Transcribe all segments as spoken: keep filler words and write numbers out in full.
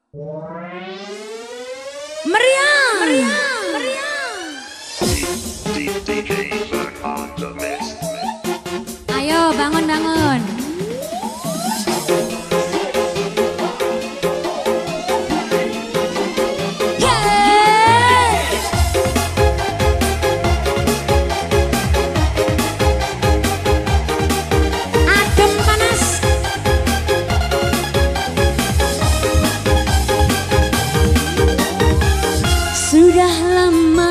Meriam, meriam, meriam. Ayo bangun bangun. Sudah lama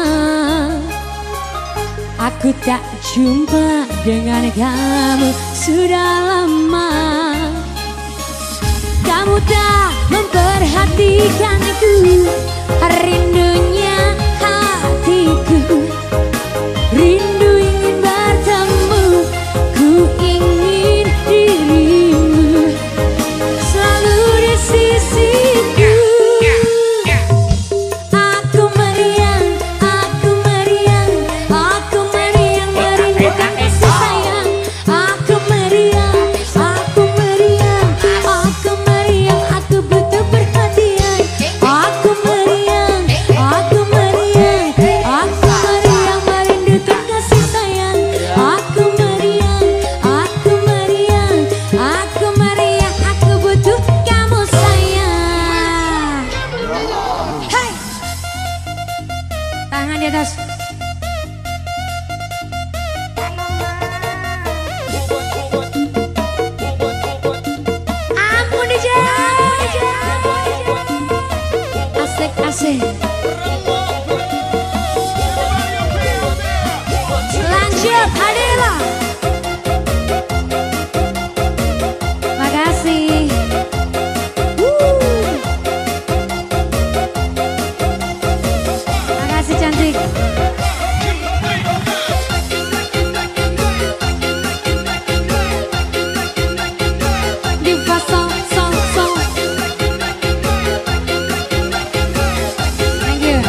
aku tak jumpa dengan kamu. Sudah lama kamu tak memperhatikanku. Rindunya hatiku, rindu ingin bertemu. Ku ingin dirimu selalu di sisiku. Tangan di atas. Ampun D J. Asik asik. Lanjut Adela. Makasih. Cantik. Diva song song song. Thank you.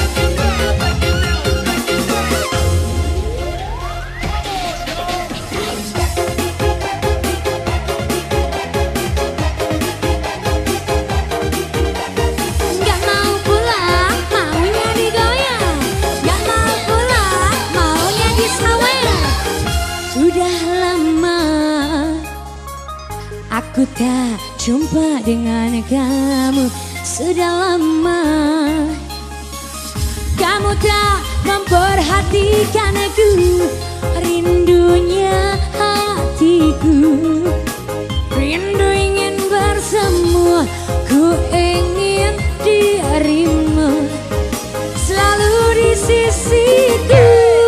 Gak mau pulang, maunya digoyang. Sudah lama aku tak jumpa dengan kamu. Sudah lama kamu tak memperhatikan aku. Rindunya hatiku, rindu ingin bersemu. Ku ingin dirimu selalu di sisiku.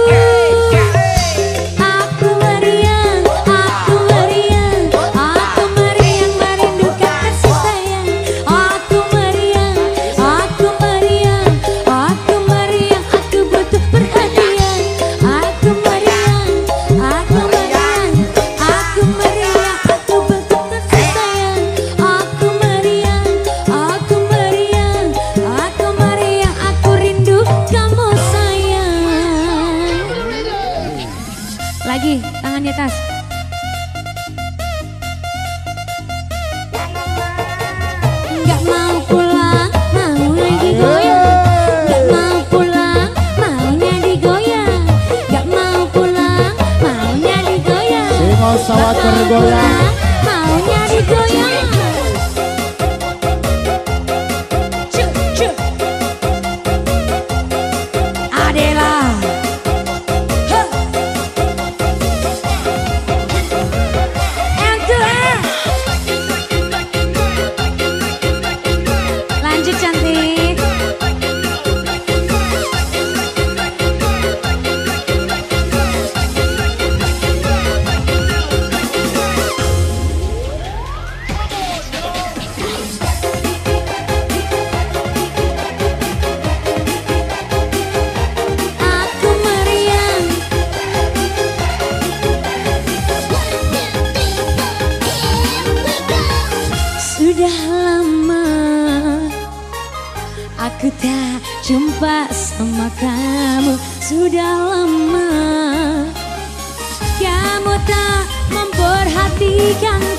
Lagi, tangan di atas. Gak mau pulang, maunya digoyang. Gak mau pulang, maunya digoyang. Gak mau pulang, maunya digoyang. Singo sawat bergoyang, maunya digoyang. Cuk, cuk. Adela. Lanjut cantik. Aku meriang. Sudah lama aku tak jumpa sama kamu. Sudah lama kamu tak memperhatikan